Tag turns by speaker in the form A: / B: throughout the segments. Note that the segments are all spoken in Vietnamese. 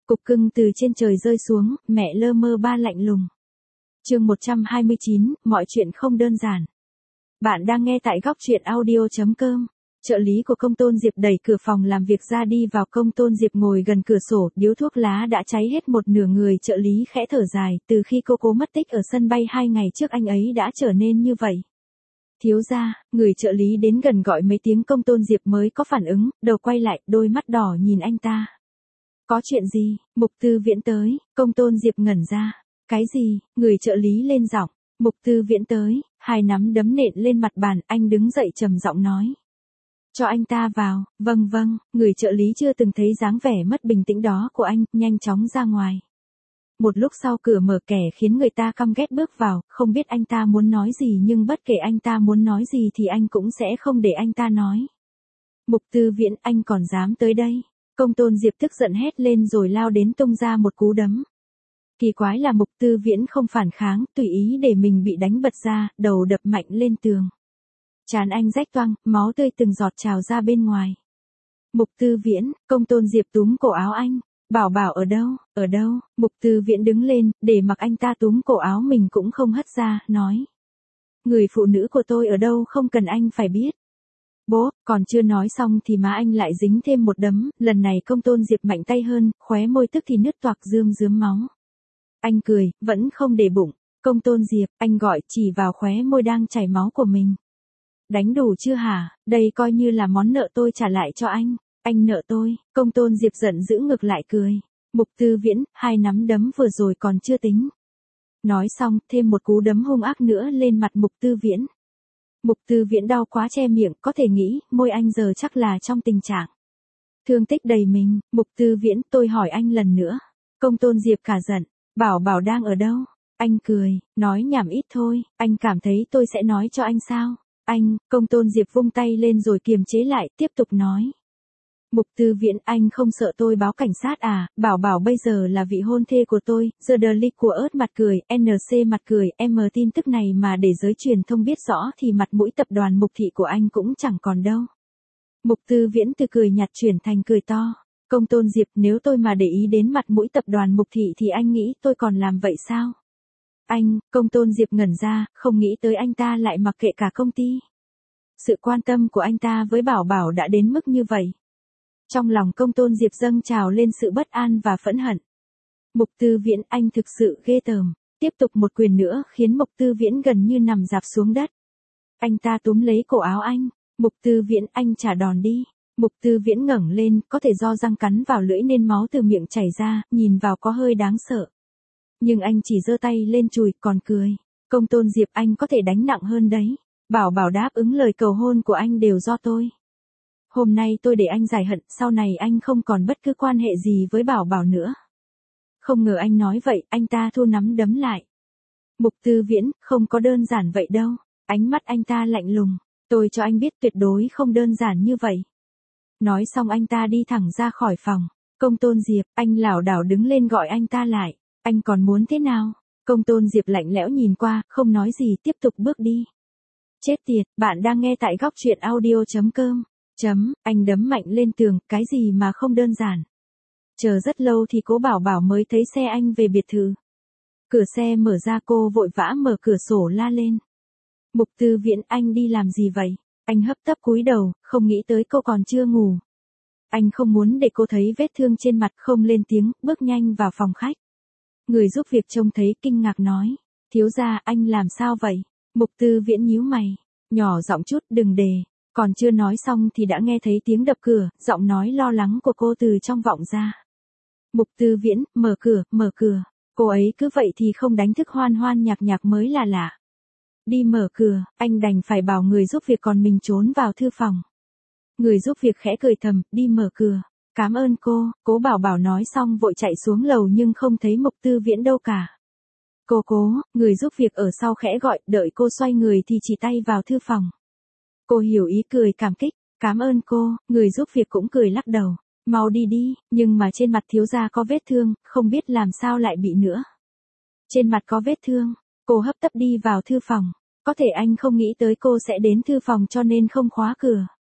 A: Cục cưng từ trên trời rơi xuống, mẹ lơ mơ ba lạnh lùng. Chương 129, mọi chuyện không đơn giản. Bạn đang nghe tại góc truyện audio.com. Trợ lý của Công Tôn Diệp đẩy cửa phòng làm việc ra đi vào. Công Tôn Diệp ngồi gần cửa sổ, điếu thuốc lá đã cháy hết một nửa. Người trợ lý khẽ thở dài, từ khi cô cố mất tích ở sân bay 2 ngày trước anh ấy đã trở nên như vậy. Thiếu gia, người trợ lý đến gần gọi mấy tiếng Công Tôn Diệp mới có phản ứng, đầu quay lại, đôi mắt đỏ nhìn anh ta. Có chuyện gì? Mục Tư Viễn tới. Công Tôn Diệp ngẩn ra. Cái gì? Người trợ lý lên giọng. Mục Tư Viễn tới, hai nắm đấm nện lên mặt bàn, anh đứng dậy trầm giọng nói. Cho anh ta vào. Vâng, người trợ lý chưa từng thấy dáng vẻ mất bình tĩnh đó của anh, nhanh chóng ra ngoài. Một lúc sau cửa mở, kẻ khiến người ta căm ghét bước vào, không biết anh ta muốn nói gì nhưng bất kể anh ta muốn nói gì thì anh cũng sẽ không để anh ta nói. Mục Tư Viễn, anh còn dám tới đây? Công Tôn Diệp tức giận hét lên rồi lao đến tung ra một cú đấm. Kỳ quái là Mục Tư Viễn không phản kháng, tùy ý để mình bị đánh bật ra, đầu đập mạnh lên tường. Trán anh rách toang, máu tươi từng giọt trào ra bên ngoài. Mục Tư Viễn, Công Tôn Diệp túm cổ áo anh. Bảo Bảo ở đâu? Mục Tư Viễn đứng lên, để mặc anh ta túm cổ áo mình cũng không hất ra, nói. Người phụ nữ của tôi ở đâu không cần anh phải biết. Bố, còn chưa nói xong thì má anh lại dính thêm một đấm, lần này Công Tôn Diệp mạnh tay hơn, khóe môi tức thì nứt toạc rướm máu. Anh cười, vẫn không để bụng. Công Tôn Diệp, anh gọi, chỉ vào khóe môi đang chảy máu của mình. Đánh đủ chưa hả? Đây coi như là món nợ tôi trả lại cho anh. Anh nợ tôi. Công Tôn Diệp giận dữ ngược lại cười. Mục Tư Viễn, hai nắm đấm vừa rồi còn chưa tính. Nói xong, thêm một cú đấm hung ác nữa lên mặt Mục Tư Viễn. Mục Tư Viễn đau quá che miệng, có thể nghĩ, môi anh giờ chắc là trong tình trạng thương tích đầy mình. Mục Tư Viễn, tôi hỏi anh lần nữa. Công Tôn Diệp cả giận. Bảo Bảo đang ở đâu? Anh cười, nói nhảm ít thôi, anh cảm thấy tôi sẽ nói cho anh sao? Anh, Công Tôn Diệp vung tay lên rồi kiềm chế lại, tiếp tục nói. Mục Tư Viễn, anh không sợ tôi báo cảnh sát à? Bảo Bảo bây giờ là vị hôn thê của tôi. The Daily của ớt mặt cười, NC mặt cười, em tin tức này mà để giới truyền thông biết rõ thì mặt mũi tập đoàn Mục Thị của anh cũng chẳng còn đâu. Mục Tư Viễn từ cười nhạt chuyển thành cười to. Công Tôn Diệp, nếu tôi mà để ý đến mặt mũi tập đoàn Mục Thị thì anh nghĩ tôi còn làm vậy sao? Anh, Công Tôn Diệp ngẩn ra, không nghĩ tới anh ta lại mặc kệ cả công ty. Sự quan tâm của anh ta với Bảo Bảo đã đến mức như vậy. Trong lòng Công Tôn Diệp dâng trào lên sự bất an và phẫn hận. Mục Tư Viễn, anh thực sự ghê tởm. Tiếp tục một quyền nữa khiến Mục Tư Viễn gần như nằm rạp xuống đất. Anh ta túm lấy cổ áo anh. Mục Tư Viễn, anh trả đòn đi. Mục Tư Viễn ngẩng lên, có thể do răng cắn vào lưỡi nên máu từ miệng chảy ra, nhìn vào có hơi đáng sợ. Nhưng anh chỉ giơ tay lên chùi, còn cười. Công Tôn Diệp, anh có thể đánh nặng hơn đấy. Bảo Bảo đáp ứng lời cầu hôn của anh đều do tôi. Hôm nay tôi để anh giải hận, sau này anh không còn bất cứ quan hệ gì với Bảo Bảo nữa. Không ngờ anh nói vậy, anh ta thu nắm đấm lại. Mục Tư Viễn, không có đơn giản vậy đâu. Ánh mắt anh ta lạnh lùng. Tôi cho anh biết tuyệt đối không đơn giản như vậy. Nói xong anh ta đi thẳng ra khỏi phòng. Công Tôn Diệp, anh lảo đảo đứng lên gọi anh ta lại. Anh còn muốn thế nào? Công Tôn Diệp lạnh lẽo nhìn qua, không nói gì, tiếp tục bước đi. Chết tiệt, bạn đang nghe tại góc truyện audio.com. Anh đấm mạnh lên tường, cái gì mà không đơn giản. Chờ rất lâu thì cố Bảo Bảo mới thấy xe anh về biệt thự. Cửa xe mở ra, cô vội vã mở cửa sổ la lên. Mục Tư Viễn, anh đi làm gì vậy? Anh hấp tấp cúi đầu, không nghĩ tới cô còn chưa ngủ. Anh không muốn để cô thấy vết thương trên mặt, không lên tiếng, bước nhanh vào phòng khách. Người giúp việc trông thấy kinh ngạc nói. Thiếu gia, anh làm sao vậy? Mục Tư Viễn nhíu mày. Nhỏ giọng chút, đừng đề. Còn chưa nói xong thì đã nghe thấy tiếng đập cửa, giọng nói lo lắng của cô từ trong vọng ra. Mục Tư Viễn, mở cửa. Cô ấy cứ vậy thì không đánh thức Hoan Hoan nhạc mới là lạ. Đi mở cửa, anh đành phải bảo người giúp việc, còn mình trốn vào thư phòng. Người giúp việc khẽ cười thầm, đi mở cửa. Cảm ơn cô, cố Bảo Bảo nói xong vội chạy xuống lầu nhưng không thấy Mục Tư Viễn đâu cả. Cô, người giúp việc ở sau khẽ gọi, đợi cô xoay người thì chỉ tay vào thư phòng. Cô hiểu ý cười cảm kích, cảm ơn cô, người giúp việc cũng cười lắc đầu. Mau đi đi, nhưng mà trên mặt thiếu gia có vết thương, không biết làm sao lại bị nữa. Trên mặt có vết thương, cô hấp tấp đi vào thư phòng. Có thể anh không nghĩ tới cô sẽ đến thư phòng cho nên không khóa cửa.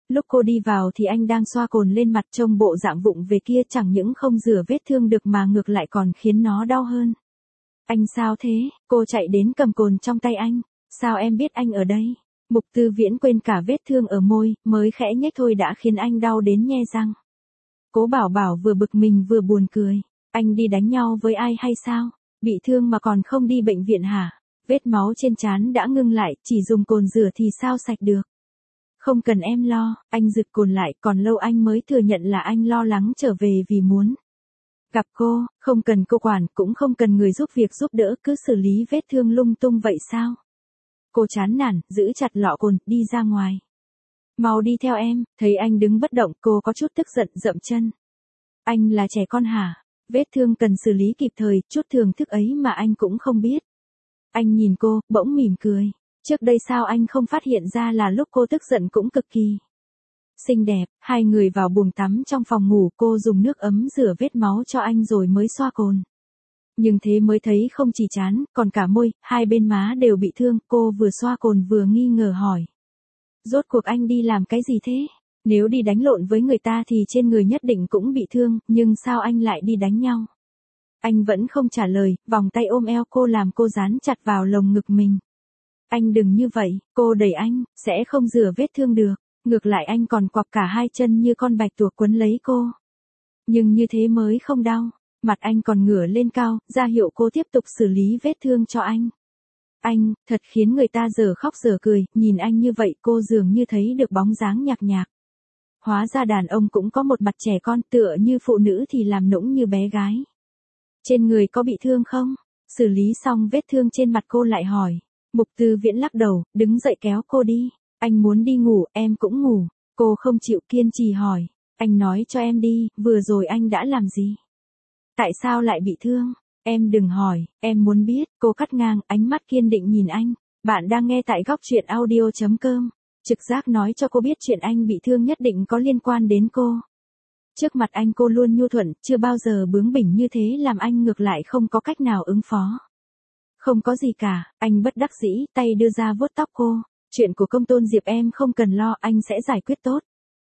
A: Lúc cô đi vào thì anh đang xoa cồn lên mặt, trông bộ dạng vụng về kia chẳng những không rửa vết thương được mà ngược lại còn khiến nó đau hơn. Anh sao thế? Cô chạy đến cầm cồn trong tay anh. Sao em biết anh ở đây? Mục Tư Viễn quên cả vết thương ở môi, mới khẽ nhếch thôi đã khiến anh đau đến nhe răng. Cố Bảo Bảo vừa bực mình vừa buồn cười. Anh đi đánh nhau với ai hay sao? Bị thương mà còn không đi bệnh viện hả? Vết máu trên trán đã ngưng lại, chỉ dùng cồn rửa thì sao sạch được? Không cần em lo, anh giựt cồn lại, còn lâu anh mới thừa nhận là anh lo lắng trở về vì muốn gặp cô, không cần cô quản, cũng không cần người giúp việc giúp đỡ, cứ xử lý vết thương lung tung vậy sao? Cô chán nản, giữ chặt lọ cồn, đi ra ngoài. Mau đi theo em, thấy anh đứng bất động, cô có chút tức giận dậm chân. Anh là trẻ con hả? Vết thương cần xử lý kịp thời, chút thưởng thức ấy mà anh cũng không biết. Anh nhìn cô, bỗng mỉm cười. Trước đây sao anh không phát hiện ra là lúc cô tức giận cũng cực kỳ xinh đẹp. Hai người vào buồng tắm trong phòng ngủ, cô dùng nước ấm rửa vết máu cho anh rồi mới xoa cồn. Nhưng thế mới thấy không chỉ trán, còn cả môi, hai bên má đều bị thương. Cô vừa xoa cồn vừa nghi ngờ hỏi. Rốt cuộc anh đi làm cái gì thế? Nếu đi đánh lộn với người ta thì trên người nhất định cũng bị thương, nhưng sao anh lại đi đánh nhau? Anh vẫn không trả lời, vòng tay ôm eo cô làm cô dán chặt vào lồng ngực mình. Anh đừng như vậy, cô đẩy anh, sẽ không rửa vết thương được. Ngược lại anh còn quặp cả hai chân như con bạch tuộc quấn lấy cô. Nhưng như thế mới không đau. Mặt anh còn ngửa lên cao, ra hiệu cô tiếp tục xử lý vết thương cho anh. Anh, thật khiến người ta giờ khóc giờ cười, nhìn anh như vậy cô dường như thấy được bóng dáng nhạc nhạc. Hóa ra đàn ông cũng có một mặt trẻ con, tựa như phụ nữ thì làm nũng như bé gái. Trên người có bị thương không? Xử lý xong vết thương trên mặt cô lại hỏi. Mục Tư Viễn lắc đầu, đứng dậy kéo cô đi. Anh muốn đi ngủ, em cũng ngủ. Cô không chịu kiên trì hỏi. Anh nói cho em đi, vừa rồi anh đã làm gì? Tại sao lại bị thương? Em đừng hỏi, em muốn biết. Cô cắt ngang, ánh mắt kiên định nhìn anh. Bạn đang nghe tại góc truyện audio.com. Trực giác nói cho cô biết chuyện anh bị thương nhất định có liên quan đến cô. Trước mặt anh cô luôn nhu thuận, chưa bao giờ bướng bỉnh như thế làm anh ngược lại không có cách nào ứng phó. Không có gì cả, anh bất đắc dĩ, tay đưa ra vuốt tóc cô. Chuyện của công tôn Diệp em không cần lo, anh sẽ giải quyết tốt.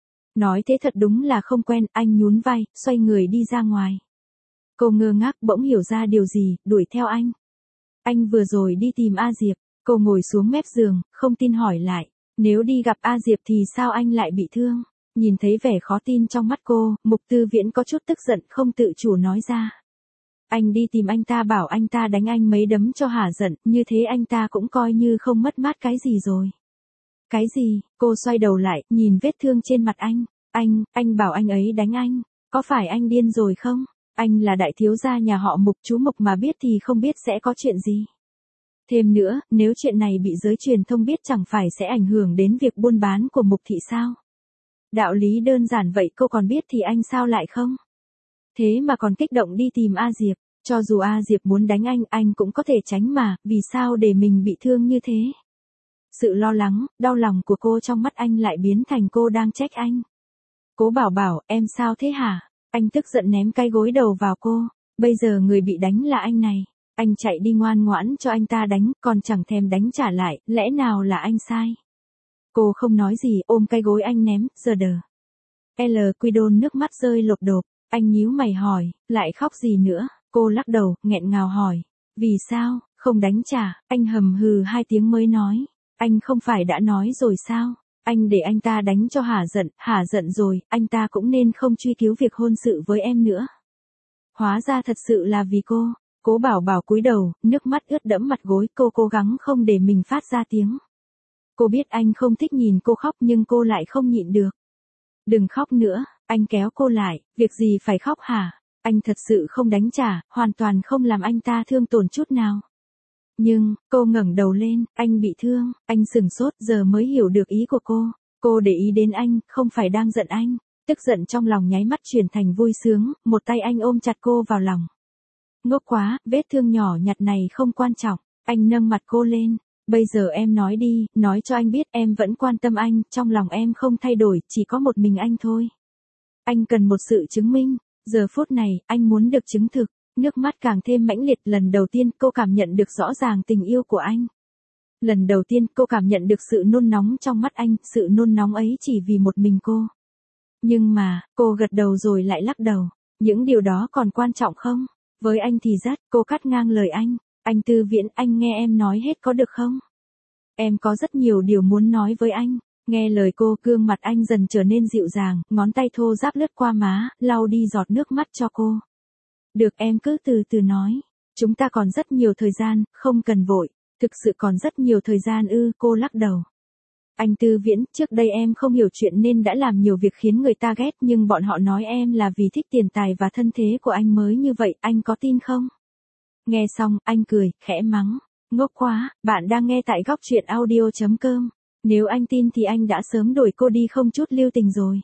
A: Nói thế thật đúng là không quen, anh nhún vai, xoay người đi ra ngoài. Cô ngơ ngác bỗng hiểu ra điều gì, đuổi theo anh. Anh vừa rồi đi tìm A Diệp, cô ngồi xuống mép giường, không tin hỏi lại. Nếu đi gặp A Diệp thì sao anh lại bị thương? Nhìn thấy vẻ khó tin trong mắt cô, Mục Tư Viễn có chút tức giận không tự chủ nói ra. Anh đi tìm anh ta bảo anh ta đánh anh mấy đấm cho hả giận, như thế anh ta cũng coi như không mất mát cái gì rồi. Cái gì? Cô xoay đầu lại, nhìn vết thương trên mặt anh. Anh bảo anh ấy đánh anh. Có phải anh điên rồi không? Anh là đại thiếu gia nhà họ Mục, chú Mục mà biết thì không biết sẽ có chuyện gì. Thêm nữa, nếu chuyện này bị giới truyền thông biết chẳng phải sẽ ảnh hưởng đến việc buôn bán của Mục thị sao? Đạo lý đơn giản vậy cô còn biết thì anh sao lại không? Thế mà còn kích động đi tìm A Diệp, cho dù A Diệp muốn đánh anh cũng có thể tránh mà, vì sao để mình bị thương như thế? Sự lo lắng, đau lòng của cô trong mắt anh lại biến thành cô đang trách anh. Cố Bảo Bảo, em sao thế hả? Anh tức giận ném cái gối đầu vào cô, bây giờ người bị đánh là anh này. Anh chạy đi ngoan ngoãn cho anh ta đánh, còn chẳng thèm đánh trả lại, lẽ nào là anh sai? Cô không nói gì, ôm cái gối anh ném, giờ đờ. Quy Đôn nước mắt rơi lộp đột, anh nhíu mày hỏi, lại khóc gì nữa? Cô lắc đầu, nghẹn ngào hỏi. Vì sao, không đánh trả? Anh hầm hừ hai tiếng mới nói. Anh không phải đã nói rồi sao? Anh để anh ta đánh cho hả giận rồi, anh ta cũng nên không truy cứu việc hôn sự với em nữa. Hóa ra thật sự là vì cô. Cố Bảo Bảo cúi đầu, nước mắt ướt đẫm mặt gối, cô cố gắng không để mình phát ra tiếng. Cô biết anh không thích nhìn cô khóc nhưng cô lại không nhịn được. Đừng khóc nữa, anh kéo cô lại, việc gì phải khóc hả? Anh thật sự không đánh trả, hoàn toàn không làm anh ta thương tổn chút nào. Nhưng, cô ngẩng đầu lên, anh bị thương, anh sừng sốt giờ mới hiểu được ý của cô. Cô để ý đến anh, không phải đang giận anh. Tức giận trong lòng nháy mắt chuyển thành vui sướng, một tay anh ôm chặt cô vào lòng. Ngốc quá, vết thương nhỏ nhặt này không quan trọng. Anh nâng mặt cô lên. Bây giờ em nói đi, nói cho anh biết em vẫn quan tâm anh, trong lòng em không thay đổi, chỉ có một mình anh thôi. Anh cần một sự chứng minh, giờ phút này, anh muốn được chứng thực. Nước mắt càng thêm mãnh liệt, lần đầu tiên cô cảm nhận được rõ ràng tình yêu của anh. Lần đầu tiên cô cảm nhận được sự nôn nóng trong mắt anh, sự nôn nóng ấy chỉ vì một mình cô. Nhưng mà, cô gật đầu rồi lại lắc đầu. Những điều đó còn quan trọng không? Với anh thì rất, cô cắt ngang lời anh. Anh Tư Viễn, anh nghe em nói hết có được không? Em có rất nhiều điều muốn nói với anh. Nghe lời cô, gương mặt anh dần trở nên dịu dàng, ngón tay thô ráp lướt qua má, lau đi giọt nước mắt cho cô. Được, em cứ từ từ nói. Chúng ta còn rất nhiều thời gian, không cần vội. Thực sự còn rất nhiều thời gian ư, cô lắc đầu. Anh Tư Viễn, trước đây em không hiểu chuyện nên đã làm nhiều việc khiến người ta ghét, nhưng bọn họ nói em là vì thích tiền tài và thân thế của anh mới như vậy, anh có tin không? Nghe xong, anh cười, khẽ mắng. Ngốc quá, bạn đang nghe tại góc truyện audio.com. Nếu anh tin thì anh đã sớm đuổi cô đi không chút lưu tình rồi.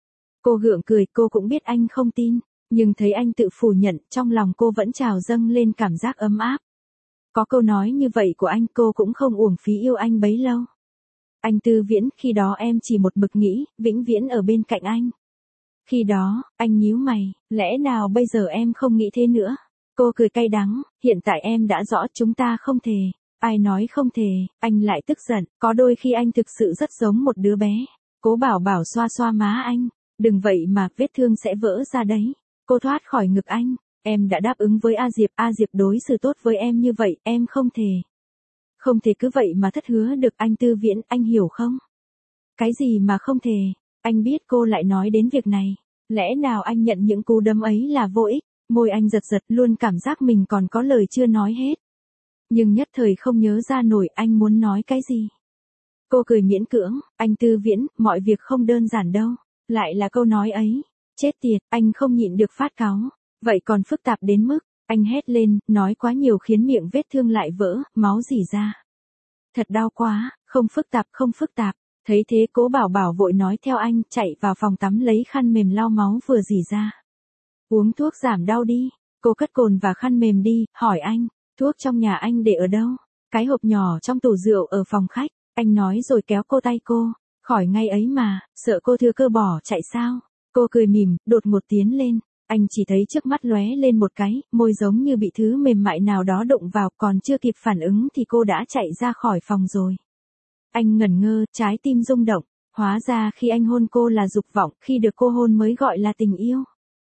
A: Cô gượng cười, cô cũng biết anh không tin, nhưng thấy anh tự phủ nhận, trong lòng cô vẫn trào dâng lên cảm giác ấm áp. Có câu nói như vậy của anh, cô cũng không uổng phí yêu anh bấy lâu. Anh Tư Viễn, khi đó em chỉ một mực nghĩ, vĩnh viễn ở bên cạnh anh. Khi đó, anh nhíu mày, lẽ nào bây giờ em không nghĩ thế nữa? Cô cười cay đắng, hiện tại em đã rõ chúng ta không thể. Ai nói không thể, anh lại tức giận, có đôi khi anh thực sự rất giống một đứa bé. Cố Bảo Bảo xoa xoa má anh, đừng vậy mà vết thương sẽ vỡ ra đấy. Cô thoát khỏi ngực anh, em đã đáp ứng với A Diệp đối xử tốt với em như vậy, em không thể. Không thể cứ vậy mà thất hứa được. Anh Tư Viễn, anh hiểu không? Cái gì mà không thể? Anh biết cô lại nói đến việc này. Lẽ nào anh nhận những cú đấm ấy là vô ích? Môi anh giật giật, luôn cảm giác mình còn có lời chưa nói hết. Nhưng nhất thời không nhớ ra nổi anh muốn nói cái gì. Cô cười miễn cưỡng, anh Tư Viễn, mọi việc không đơn giản đâu. Lại là câu nói ấy. Chết tiệt, anh không nhịn được phát cáu. Vậy còn phức tạp đến mức, anh hét lên, nói quá nhiều khiến miệng vết thương lại vỡ, máu rỉ ra. Thật đau quá, không phức tạp. Thấy thế Cố Bảo Bảo vội nói theo anh, chạy vào phòng tắm lấy khăn mềm lau máu vừa rỉ ra. Uống thuốc giảm đau đi. Cô cất cồn và khăn mềm đi, hỏi anh, thuốc trong nhà anh để ở đâu? Cái hộp nhỏ trong tủ rượu ở phòng khách. Anh nói rồi kéo cô tay cô, khỏi ngay ấy mà, sợ cô thừa cơ bỏ chạy sao? Cô cười mỉm, đột ngột tiến lên. Anh chỉ thấy trước mắt lóe lên một cái, môi giống như bị thứ mềm mại nào đó đụng vào, còn chưa kịp phản ứng thì cô đã chạy ra khỏi phòng rồi. Anh ngẩn ngơ, trái tim rung động, hóa ra khi anh hôn cô là dục vọng, khi được cô hôn mới gọi là tình yêu.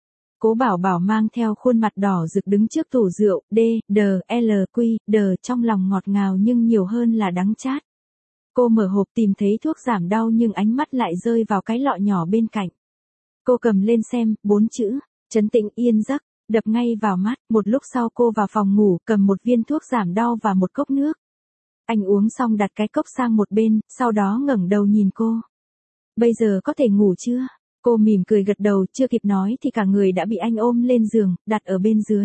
A: Cố Bảo Bảo mang theo khuôn mặt đỏ rực đứng trước tủ rượu, trong lòng ngọt ngào nhưng nhiều hơn là đắng chát. Cô mở hộp tìm thấy thuốc giảm đau nhưng ánh mắt lại rơi vào cái lọ nhỏ bên cạnh. Cô cầm lên xem, 4 chữ, trấn tĩnh yên giấc, đập ngay vào mắt. Một lúc sau cô vào phòng ngủ, cầm một viên thuốc giảm đau và một cốc nước. Anh uống xong đặt cái cốc sang một bên, sau đó ngẩng đầu nhìn cô. Bây giờ có thể ngủ chưa? Cô mỉm cười gật đầu, chưa kịp nói thì cả người đã bị anh ôm lên giường, đặt ở bên dưới.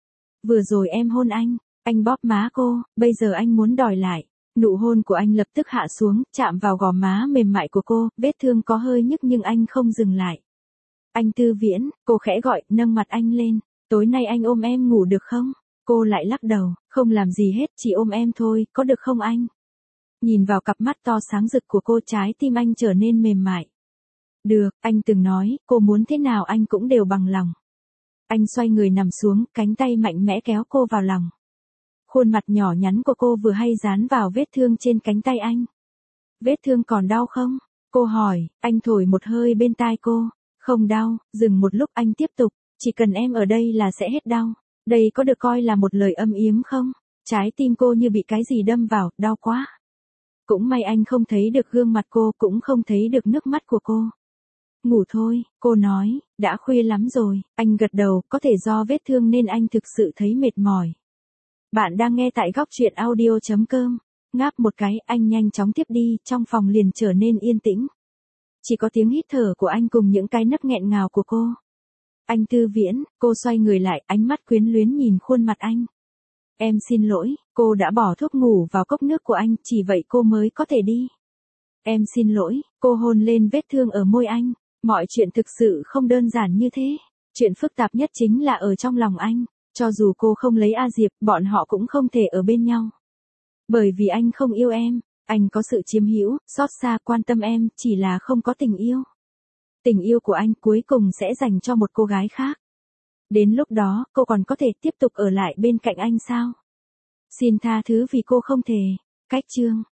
A: Vừa rồi em hôn anh bóp má cô, bây giờ anh muốn đòi lại. Nụ hôn của anh lập tức hạ xuống, chạm vào gò má mềm mại của cô, vết thương có hơi nhức nhưng anh không dừng lại. Anh Tư Viễn, cô khẽ gọi, nâng mặt anh lên. Tối nay anh ôm em ngủ được không? Cô lại lắc đầu, không làm gì hết, chỉ ôm em thôi, có được không anh? Nhìn vào cặp mắt to sáng rực của cô, trái tim anh trở nên mềm mại. Được, anh từng nói, cô muốn thế nào anh cũng đều bằng lòng. Anh xoay người nằm xuống, cánh tay mạnh mẽ kéo cô vào lòng. Khuôn mặt nhỏ nhắn của cô vừa hay dán vào vết thương trên cánh tay anh. Vết thương còn đau không? Cô hỏi, anh thổi một hơi bên tai cô. Không đau, dừng một lúc anh tiếp tục, chỉ cần em ở đây là sẽ hết đau. Đây có được coi là một lời âm yếm không? Trái tim cô như bị cái gì đâm vào, đau quá. Cũng may anh không thấy được gương mặt cô, cũng không thấy được nước mắt của cô. Ngủ thôi, cô nói, đã khuya lắm rồi. Anh gật đầu, có thể do vết thương nên anh thực sự thấy mệt mỏi. Bạn đang nghe tại góc truyện audio.com. Ngáp một cái, anh nhanh chóng tiếp đi, trong phòng liền trở nên yên tĩnh. Chỉ có tiếng hít thở của anh cùng những cái nấc nghẹn ngào của cô. Anh Tư Viễn, cô xoay người lại, ánh mắt quyến luyến nhìn khuôn mặt anh. Em xin lỗi, cô đã bỏ thuốc ngủ vào cốc nước của anh, chỉ vậy cô mới có thể đi. Em xin lỗi, cô hôn lên vết thương ở môi anh. Mọi chuyện thực sự không đơn giản như thế. Chuyện phức tạp nhất chính là ở trong lòng anh. Cho dù cô không lấy A Diệp, bọn họ cũng không thể ở bên nhau. Bởi vì anh không yêu em, anh có sự chiếm hữu, xót xa, quan tâm em, chỉ là không có tình yêu. Tình yêu của anh cuối cùng sẽ dành cho một cô gái khác. Đến lúc đó, cô còn có thể tiếp tục ở lại bên cạnh anh sao? Xin tha thứ vì cô không thể. Cách chương